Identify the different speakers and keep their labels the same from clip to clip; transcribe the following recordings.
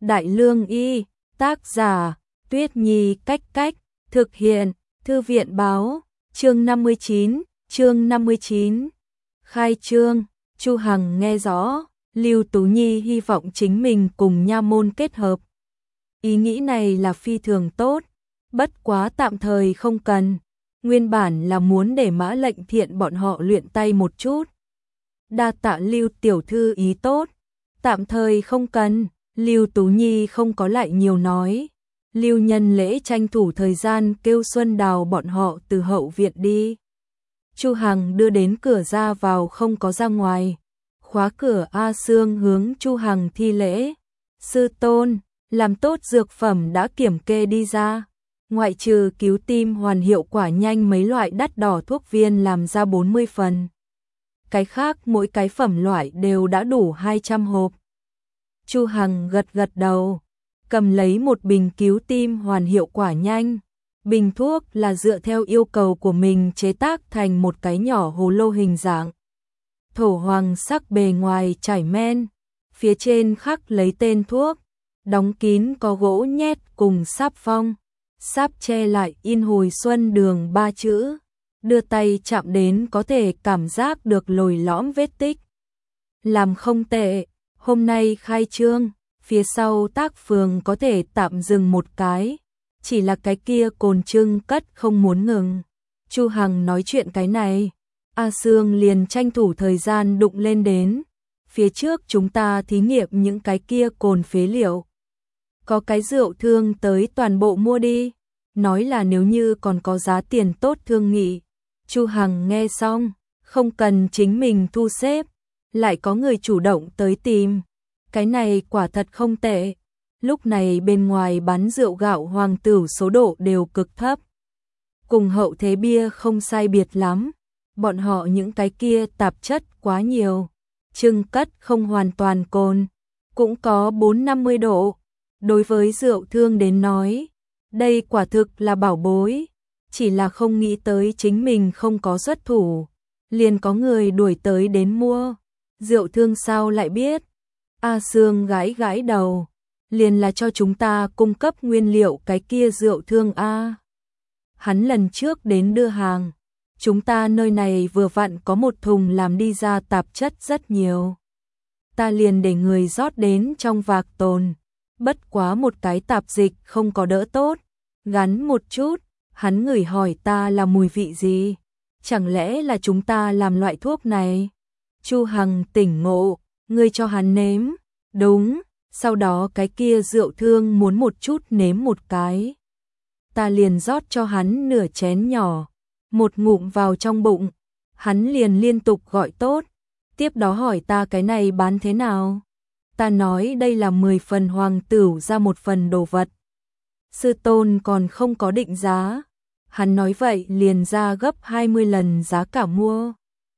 Speaker 1: Đại Lương Y, tác giả, Tuyết Nhi Cách, thực hiện, Thư viện Báo, chương 59, khai trương, Chu Hằng nghe rõ, Lưu Tú Nhi hy vọng chính mình cùng nha môn kết hợp. Ý nghĩ này là phi thường tốt, bất quá tạm thời không cần, nguyên bản là muốn để Mã Lệnh Thiện bọn họ luyện tay một chút. Đa tạ Lưu tiểu thư ý tốt, tạm thời không cần, Lưu Tú Nhi không có lại nhiều nói. Lưu Nhân Lễ tranh thủ thời gian kêu Xuân Đào bọn họ từ hậu viện đi. Chu Hằng đưa đến cửa ra vào không có ra ngoài. Khóa cửa A Sương hướng Chu Hằng thi lễ. Sư tôn, làm tốt dược phẩm đã kiểm kê đi ra. Ngoại trừ cứu tim hoàn hiệu quả nhanh mấy loại đắt đỏ thuốc viên làm ra 40 phần. Cái khác mỗi cái phẩm loại đều đã đủ 200 hộp. Chu Hằng gật đầu, cầm lấy một bình cứu tim hoàn hiệu quả nhanh. Bình thuốc là dựa theo yêu cầu của mình chế tác thành một cái nhỏ hồ lô hình dạng. Thổ hoàng sắc bề ngoài trải men, phía trên khắc lấy tên thuốc, đóng kín có gỗ nhét cùng sáp phong. Sáp che lại in hồi xuân đường 3 chữ, đưa tay chạm đến có thể cảm giác được lồi lõm vết tích. Làm không tệ, hôm nay khai trương, phía sau tác phường có thể tạm dừng một cái, chỉ là cái kia Cồn Trưng Cất không muốn ngừng. Chu Hằng nói chuyện cái này, A Sương liền tranh thủ thời gian đụng lên đến. Phía trước chúng ta thí nghiệm những cái kia cồn phế liệu. Có cái rượu thương tới toàn bộ mua đi, nói là nếu như còn có giá tiền tốt thương nghị. Chu Hằng nghe xong, không cần chính mình thu xếp, lại có người chủ động tới tìm. Cái này quả thật không tệ. Lúc này bên ngoài bán rượu gạo Hoàng Tửu số độ đều cực thấp. Cùng hậu thế bia không sai biệt lắm. Bọn họ những cái kia tạp chất quá nhiều. Trưng Cất không hoàn toàn cồn, cũng có 4-50 độ. Đối với rượu thương đến nói, đây quả thực là bảo bối. Chỉ là không nghĩ tới chính mình không có xuất thủ, liền có người đuổi tới đến mua. Rượu thương sao lại biết? A Sương gãi đầu, liền là cho chúng ta cung cấp nguyên liệu cái kia rượu thương A. Hắn lần trước đến đưa hàng, chúng ta nơi này vừa vặn có một thùng làm đi ra tạp chất rất nhiều. Ta liền để người rót đến trong vạc tồn, bất quá một cái tạp dịch không có đỡ tốt, gắn một chút. Hắn ngửi hỏi ta là mùi vị gì? Chẳng lẽ là chúng ta làm loại thuốc này? Chu Hằng tỉnh ngộ, ngươi cho hắn nếm. Đúng, sau đó cái kia rượu thương muốn một chút nếm một cái. Ta liền rót cho hắn nửa chén nhỏ, một ngụm vào trong bụng. Hắn liền liên tục gọi tốt, tiếp đó hỏi ta cái này bán thế nào? Ta nói đây là 10 phần Hoàng Tửu ra một phần đồ vật. Sư tôn còn không có định giá. Hắn nói vậy liền ra gấp 20 lần giá cả mua.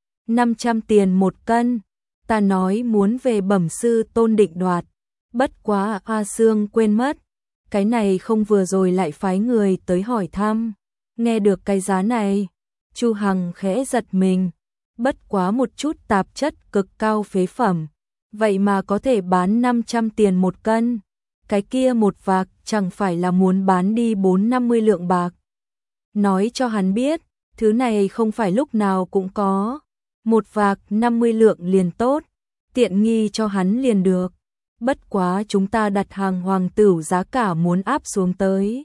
Speaker 1: 500 tiền một cân. Ta nói muốn về bẩm sư tôn định đoạt. Bất quá A Sương quên mất. Cái này không vừa rồi lại phái người tới hỏi thăm. Nghe được cái giá này, Chu Hằng khẽ giật mình. Bất quá một chút tạp chất cực cao phế phẩm. Vậy mà có thể bán 500 tiền một cân. Cái kia một vạc chẳng phải là muốn bán đi 4-50 lượng bạc. Nói cho hắn biết, thứ này không phải lúc nào cũng có. Một vạc 50 lượng liền tốt, tiện nghi cho hắn liền được. Bất quá chúng ta đặt hàng Hoàng Tửu giá cả muốn áp xuống tới.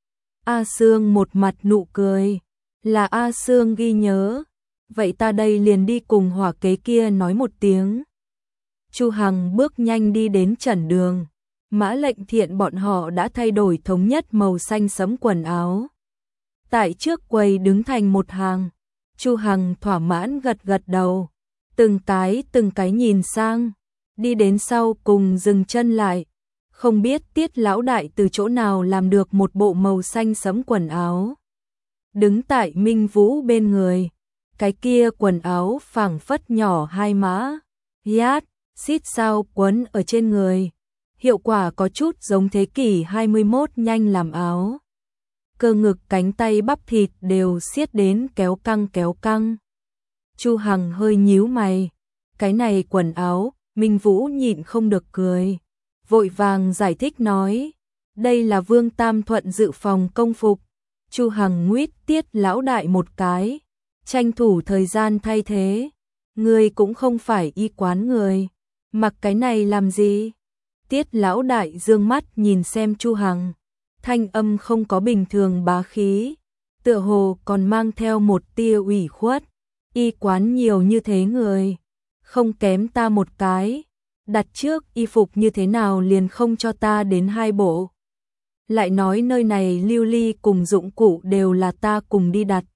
Speaker 1: A Sương một mặt nụ cười, là A Sương ghi nhớ. Vậy ta đây liền đi cùng hỏa kế kia nói một tiếng. Chu Hằng bước nhanh đi đến trần đường. Mã Lệnh Thiện bọn họ đã thay đổi thống nhất màu xanh sẫm quần áo. Tại trước quầy đứng thành một hàng, Chu Hằng thỏa mãn gật đầu, từng cái nhìn sang, đi đến sau cùng dừng chân lại, không biết Tiết lão đại từ chỗ nào làm được một bộ màu xanh sẫm quần áo. Đứng tại Minh Vũ bên người, cái kia quần áo phảng phất nhỏ hai mã, yát, xít sao quấn ở trên người, hiệu quả có chút giống thế kỷ 21 nhanh làm áo. Cơ ngực cánh tay bắp thịt đều siết đến kéo căng. Chu Hằng hơi nhíu mày, cái này quần áo, Minh Vũ nhịn không được cười. vội vàng giải thích nói, đây là Vương Tam Thuận dự phòng công phục. Chu Hằng nguyết Tiết lão đại một cái, tranh thủ thời gian thay thế. Ngươi cũng không phải y quán người, mặc cái này làm gì? Tiết lão đại dương mắt nhìn xem Chu Hằng, thanh âm không có bình thường bá khí, tựa hồ còn mang theo một tia ủy khuất. Y quán nhiều như thế người, không kém ta một cái, đặt trước y phục như thế nào liền không cho ta đến 2 bộ. Lại nói nơi này lưu ly cùng dụng cụ đều là ta cùng đi đặt.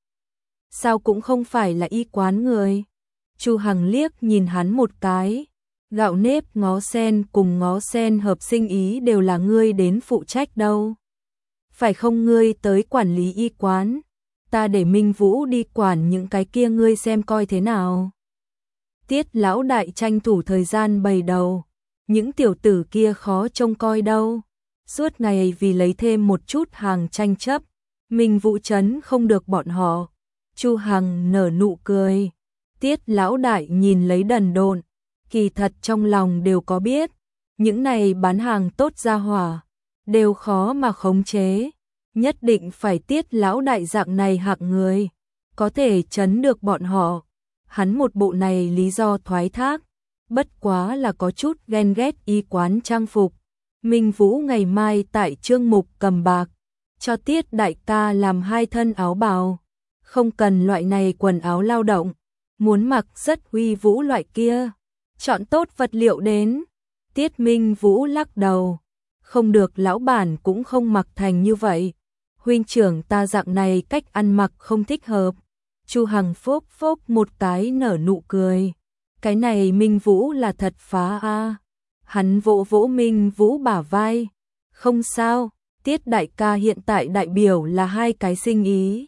Speaker 1: Sao cũng không phải là y quán người. Chu Hằng liếc nhìn hắn một cái, gạo nếp ngó sen cùng ngó sen hợp sinh ý đều là ngươi đến phụ trách đâu. Phải không, ngươi tới quản lý y quán, ta để Minh Vũ đi quản những cái kia, ngươi xem coi thế nào. Tiết lão đại tranh thủ thời gian bày đầu, những tiểu tử kia khó trông coi đâu. Suốt ngày vì lấy thêm một chút hàng tranh chấp, Minh Vũ trấn không được bọn họ. Chu Hằng nở nụ cười. Tiết lão đại nhìn lấy đần độn, kỳ thật trong lòng đều có biết, những này bán hàng tốt ra hỏa, đều khó mà khống chế, nhất định phải Tiết lão đại dạng này hạng người, có thể trấn được bọn họ. Hắn một bộ này lý do thoái thác, bất quá là có chút ghen ghét y quán trang phục. Minh Vũ ngày mai tại Trương Mục cầm bạc, cho Tiết đại ca làm 2 thân áo bào, không cần loại này quần áo lao động, muốn mặc rất huy vũ loại kia, chọn tốt vật liệu đến. Tiết Minh Vũ lắc đầu, không được, lão bản cũng không mặc thành như vậy, huynh trưởng ta dạng này cách ăn mặc không thích hợp. Chu Hằng phốc phốc một cái nở nụ cười, cái này Minh Vũ là thật phá a. Hắn vỗ vỗ Minh Vũ bả vai, không sao, Tiết đại ca hiện tại đại biểu là 2 cái sinh ý,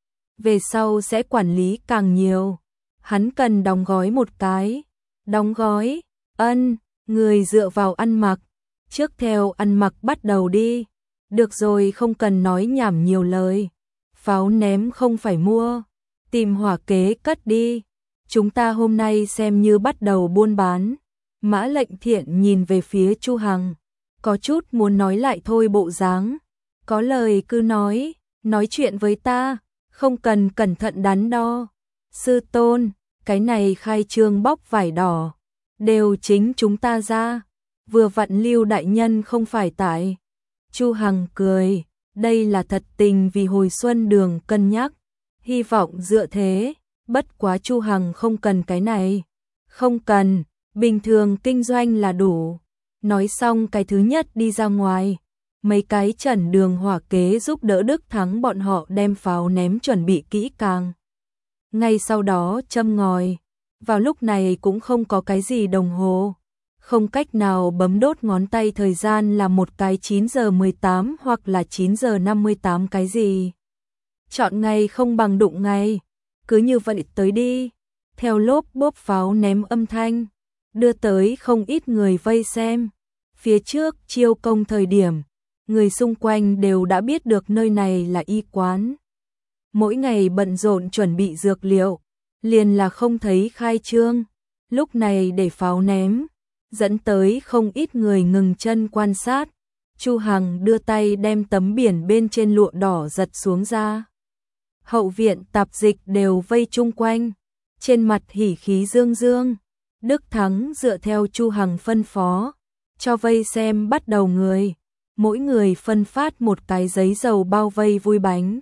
Speaker 1: về sau sẽ quản lý càng nhiều, hắn cần đóng gói một cái. Đóng gói? Ân, người dựa vào ăn mặc, trước theo ăn mặc bắt đầu đi. Được rồi, không cần nói nhảm nhiều lời, pháo ném không phải mua, tìm hỏa kế cất đi, chúng ta hôm nay xem như bắt đầu buôn bán. Mã Lệnh Thiện nhìn về phía Chu Hằng, có chút muốn nói lại thôi bộ dáng, có lời cứ nói chuyện với ta, không cần cẩn thận đắn đo. Sư tôn, cái này khai trương bóc vải đỏ, đều chính chúng ta ra, vừa vặn Lưu đại nhân không phải tại. Chu Hằng cười, đây là thật tình vì hồi xuân đường cân nhắc, hy vọng dựa thế, bất quá Chu Hằng không cần cái này, không cần, bình thường kinh doanh là đủ. Nói xong cái thứ nhất đi ra ngoài, mấy cái trần đường hỏa kế giúp đỡ Đức Thắng bọn họ đem pháo ném chuẩn bị kỹ càng. Ngay sau đó châm ngòi, vào lúc này cũng không có cái gì đồng hồ, không cách nào bấm đốt ngón tay, thời gian là một cái 9 giờ 18 hoặc là 9 giờ 58 cái gì. Chọn ngày không bằng đụng ngày, cứ như vậy tới đi. Theo lốp bốp pháo ném âm thanh, đưa tới không ít người vây xem. Phía trước chiêu công thời điểm, người xung quanh đều đã biết được nơi này là y quán. Mỗi ngày bận rộn chuẩn bị dược liệu, liền là không thấy khai trương, lúc này để pháo ném, dẫn tới không ít người ngừng chân quan sát. Chu Hằng đưa tay đem tấm biển bên trên lụa đỏ giật xuống ra. Hậu viện tạp dịch đều vây chung quanh, trên mặt hỉ khí dương dương. Đức Thắng dựa theo Chu Hằng phân phó, cho vây xem bắt đầu người, mỗi người phân phát một cái giấy dầu bao vây vui bánh.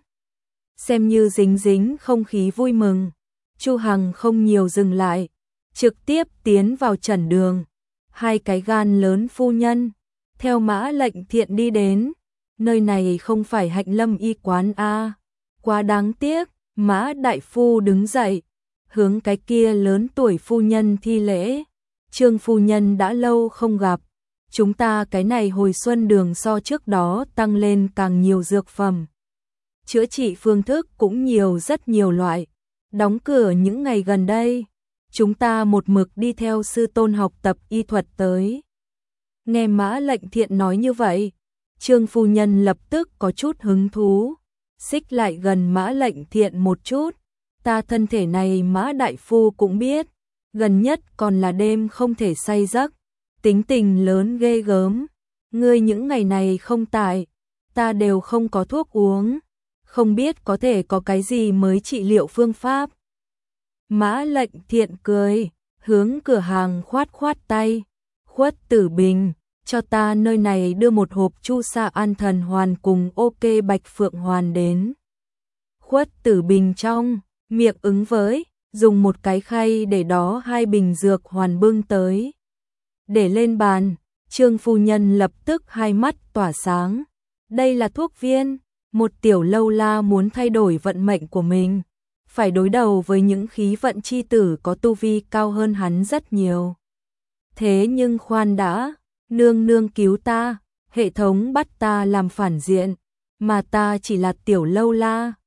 Speaker 1: Xem như dính dính không khí vui mừng, Chu Hằng không nhiều dừng lại, trực tiếp tiến vào trần đường. 2 cái gan lớn phu nhân, theo Mã Lệnh Thiện đi đến, nơi này không phải Hạnh Lâm y quán a, quá đáng tiếc. Mã đại phu đứng dậy, hướng cái kia lớn tuổi phu nhân thi lễ. Trương phu nhân đã lâu không gặp, chúng ta cái này hồi xuân đường so trước đó tăng lên càng nhiều dược phẩm. Chữa trị phương thức cũng nhiều, rất nhiều loại. Đóng cửa những ngày gần đây, chúng ta một mực đi theo sư tôn học tập y thuật tới. Nghe Mã Lệnh Thiện nói như vậy, Trương phu nhân lập tức có chút hứng thú, xích lại gần Mã Lệnh Thiện một chút. Ta thân thể này Mã đại phu cũng biết, gần nhất còn là đêm không thể say giấc, tính tình lớn ghê gớm, Ngươi những ngày này không tại, ta đều không có thuốc uống, không biết có thể có cái gì mới trị liệu phương pháp. Mã Lệnh Thiện cười, hướng cửa hàng khoát khoát tay, Khuất Tử Bình, cho ta nơi này đưa một hộp chu sa an thần hoàn cùng ok bạch phượng hoàn đến. Khuất Tử Bình trong miệng ứng với, dùng một cái khay để đó 2 bình dược hoàn bưng tới. Để lên bàn, Trương phu nhân lập tức hai mắt tỏa sáng. Đây là thuốc viên, một tiểu lâu la muốn thay đổi vận mệnh của mình, phải đối đầu với những khí vận chi tử có tu vi cao hơn hắn rất nhiều. Thế nhưng khoan đã, nương nương cứu ta, hệ thống bắt ta làm phản diện, mà ta chỉ là tiểu lâu la,